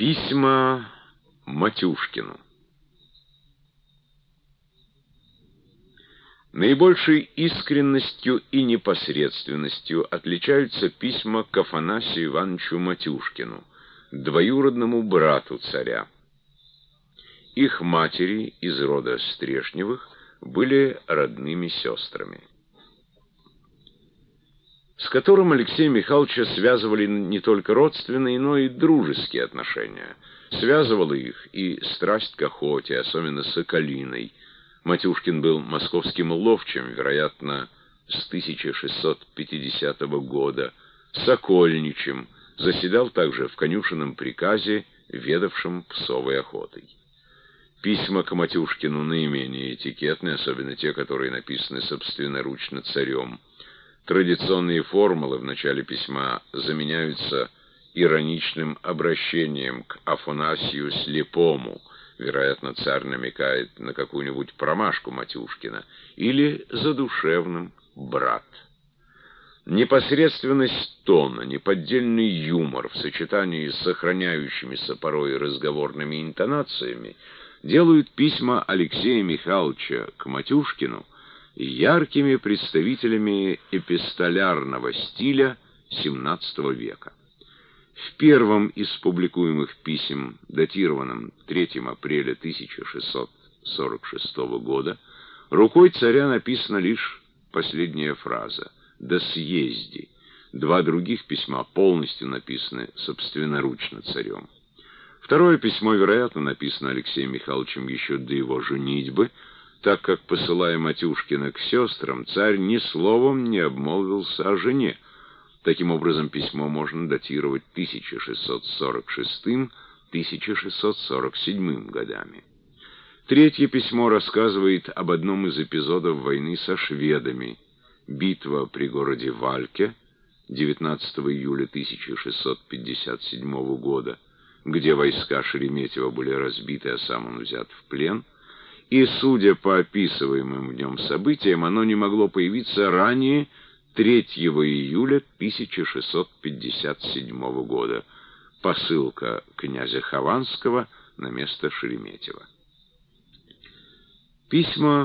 Письма Матюшкину. Наибольшей искренностью и непосредственностью отличаются письма к Афанасию Ивановичу Матюшкину, двоюродному брату царя. Их матери из рода Стрешневых были родными сестрами, с которым Алексея Михайловича связывали не только родственные, но и дружеские отношения. Связывала их и страсть к охоте, особенно с соколиной. Матюшкин был московским ловчим, вероятно, с 1650 года, сокольничем, заседал также в конюшенном приказе, ведавшем псовой охотой. Письма к Матюшкину наименее этикетны, особенно те, которые написаны собственноручно царем. Традиционные формулы в начале письма заменяются ироничным обращением к Афанасию Слепому, вероятно, царь намекает на какую-нибудь промашку Матюшкина, или задушевным «брат». Непосредственность тона, неподдельный юмор в сочетании с сохраняющимися порой разговорными интонациями делают письма Алексея Михайловича к Матюшкину яркими представителями эпистолярного стиля XVII века. В первом из публикуемых писем, датированном 3 апреля 1646 года, рукой царя написана лишь последняя фраза «Да съезди». Два других письма полностью написаны собственноручно царем. Второе письмо, вероятно, написано Алексеем Михайловичем еще до его женитьбы, так как, посылая Матюшкина к сестрам, царь ни словом не обмолвился о жене. Таким образом, письмо можно датировать 1646-1647 годами. Третье письмо рассказывает об одном из эпизодов войны со шведами. Битва при городе Вальке 19 июля 1657 года, где войска Шереметьева были разбиты, а сам он взят в плен. И, судя по описываемым в нем событиям, оно не могло появиться ранее 3 июля 1657 года. Посылка князя Хованского на место Шереметьева. Письма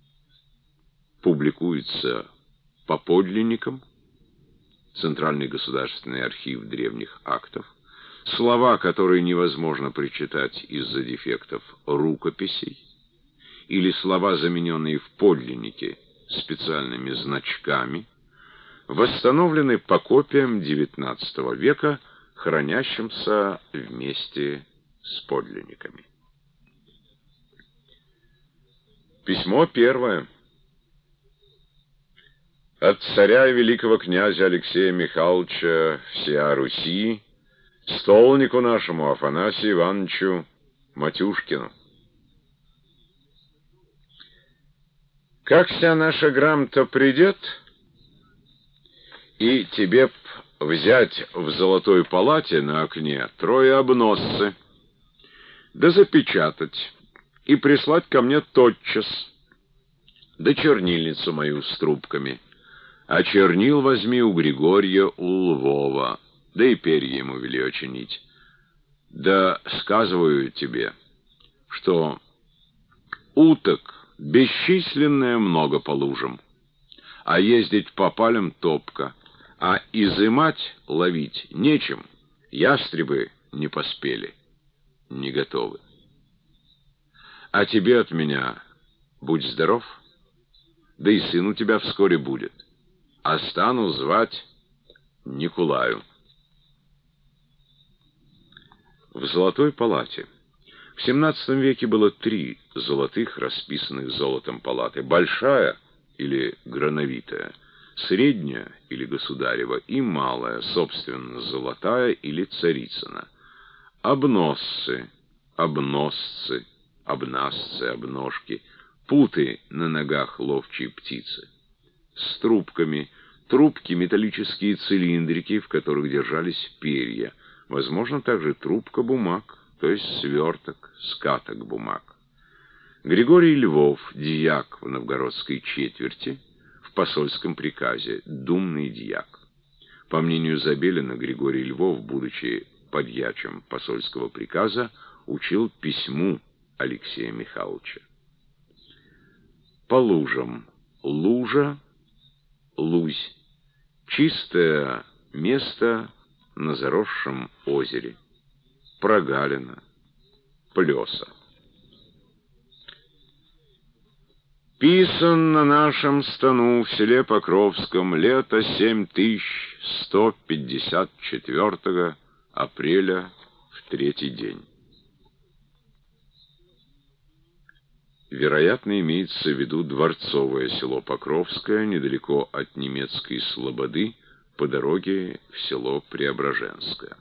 публикуются по подлинникам, Центральный государственный архив древних актов, слова, которые невозможно прочитать из-за дефектов рукописей, или слова, замененные в подлиннике специальными значками, восстановлены по копиям XIX века, хранящимся вместе с подлинниками. Письмо первое. От царя и великого князя Алексея Михайловича всея Руси, столнику нашему Афанасию Ивановичу Матюшкину. Как вся наша грамота придет, и тебе б взять в золотой палате на окне 3 обносцы, да запечатать и прислать ко мне тотчас, да чернильницу мою с трубками, а чернил возьми у Григория у Львова, да и перья ему вели очинить. Да сказываю тебе, что уток бесчисленное много по лужам, а ездить по полям топка, а изымать, ловить нечем, ястребы не поспели, не готовы. А тебе от меня будь здоров, да и сын у тебя вскоре будет, а стану звать Никулаю. В золотой палате. В XVII веке было 3 золотых, расписанных золотом палаты: большая или грановитая, средняя или государева и малая, собственно, золотая или царицына. Обносцы, обносцы, обнасцы, обножки, путы на ногах ловчей птицы. С трубками, трубки, металлические цилиндрики, в которых держались перья, возможно, также трубка бумаг, то есть сверток, скаток бумаг. Григорий Львов, дьяк в новгородской четверти, в посольском приказе, думный дьяк. По мнению Забелина, Григорий Львов, будучи подьячим посольского приказа, учил письму Алексея Михайловича. По лужам. Лужа, лузь. Чистое место на заросшем озере. Прогалина, плеса. Писан на нашем стану в селе Покровском лето 7154 апреля в третий день. Вероятно, имеется в виду дворцовое село Покровское, недалеко от немецкой Слободы, по дороге в село Преображенское.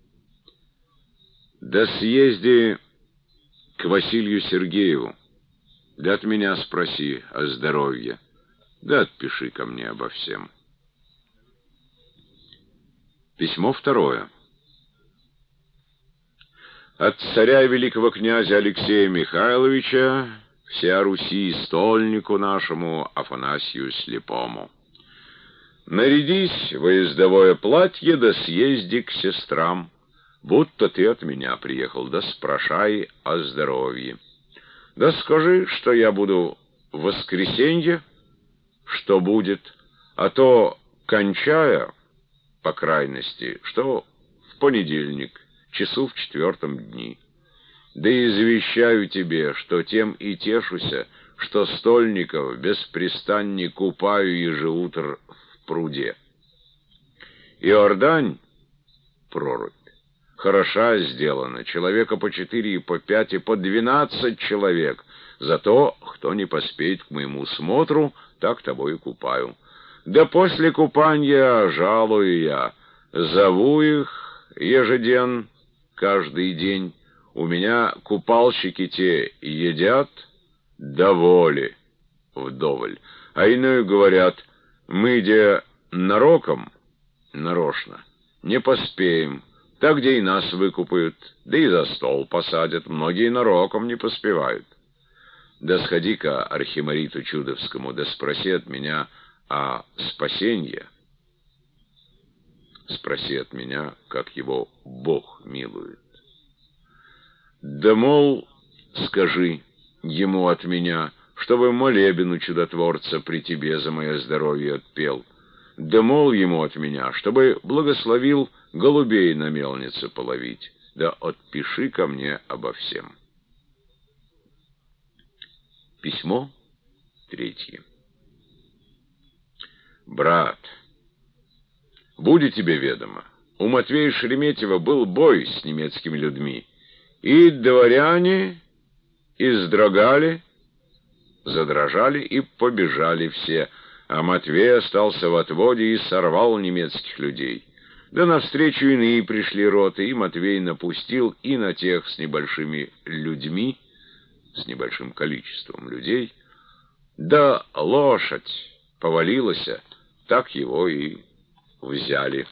Да съезди к Василию Сергееву, да от меня спроси о здоровье, да отпиши ко мне обо всем. Письмо второе. От царя великого князя Алексея Михайловича всея Руси стольнику нашему Афанасию Слепому. Нарядись в ездовое платье, да съезди к сестрам, будто ты от меня приехал, да спрашай о здоровье. Да скажи, что я буду в воскресенье, что будет, а то, кончая, по крайности, что в понедельник, часу в 4 дни. Да и завещаю тебе, что тем и тешуся, что стольников беспрестанне купаю ежеутр в пруде. Иордань, прорубь, хороша сделана, человека по 4 и по 5 и по 12 человек. Зато, кто не поспеет к моему смотру, так того и купаю. Да после купания жалую я, зову их ежеден, каждый день. У меня купальщики те едят доволи вдоволь, а иные говорят, мы где нароком, нарочно, не поспеем, так где и нас выкупают, да и за стол посадят, многие нароком не поспевают. Да сходи-ка архимариту Чудовскому, да спроси от меня о спасенье. Спроси от меня, как его Бог милует. Да, мол, скажи ему от меня, чтобы молебен чудотворца при тебе за мое здоровье отпел. Да, мол, ему от меня, чтобы благословил голубей на мельнице половить. Да отпиши ко мне обо всем. Письмо третье. Брат, будет тебе ведомо, у Матвея Шереметьева был бой с немецкими людьми, и дворяне издрогали, задрожали и побежали все, а Матвей остался в отводе и сорвал немецких людей. Да навстречу иные пришли роты, и Матвей напустил и на тех с небольшими людьми, с небольшим количеством людей, да лошадь повалилась, так его и взяли.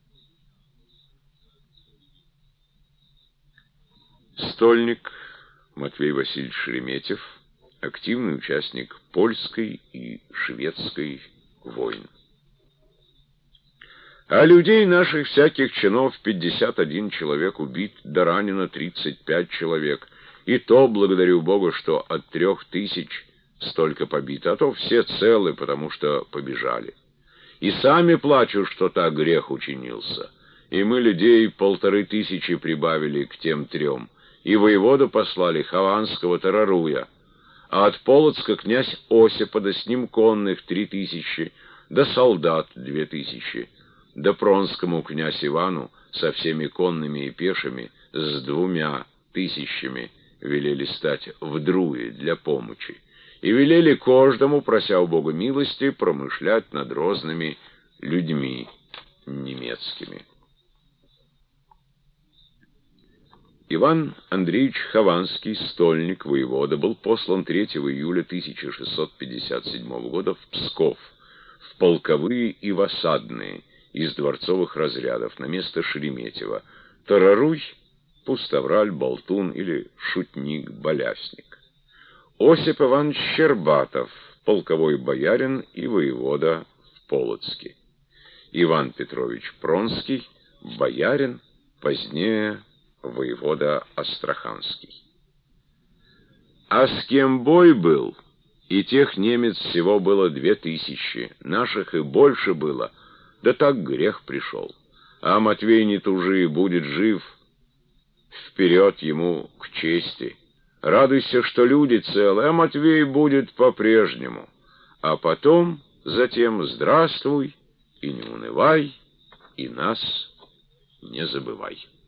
Стольник Матвей Васильевич Шереметьев, активный участник польской и шведской войн. А людей наших всяких чинов 51 человек убит, да ранено 35 человек. И то благодарю Богу, что от 3000 столько побито, а то все целы, потому что побежали. И сами плачут, что так грех учинился. И мы людей 1500 прибавили к тем 3, и воеводу послали Хованского Тараруя, а от Полоцка князь Осипа, да с ним конных 3000, да солдат 2000, да Пронскому князь Ивану со всеми конными и пешими с 2000 велели стать вдруе для помощи, и велели каждому, прося у Бога милости, промышлять над разными людьми немецкими. Иван Андреевич Хованский, стольник, воевода, был послан 3 июля 1657 года в Псков, в полковые и в осадные из дворцовых разрядов на место Шереметьева, Тараруй, пустовраль, болтун или шутник-балясник. Осип Иванович Щербатов, полковой боярин и воевода в Полоцке. Иван Петрович Пронский, боярин, позднее воевода Астраханский. А с кем бой был, и тех немец всего было 2000, наших и больше было, да так грех пришел. А Матвей не тужи, будет жив, вперед ему к чести. Радуйся, что люди целы, а Матвей будет по-прежнему. А потом, затем здравствуй и не унывай, и нас не забывай.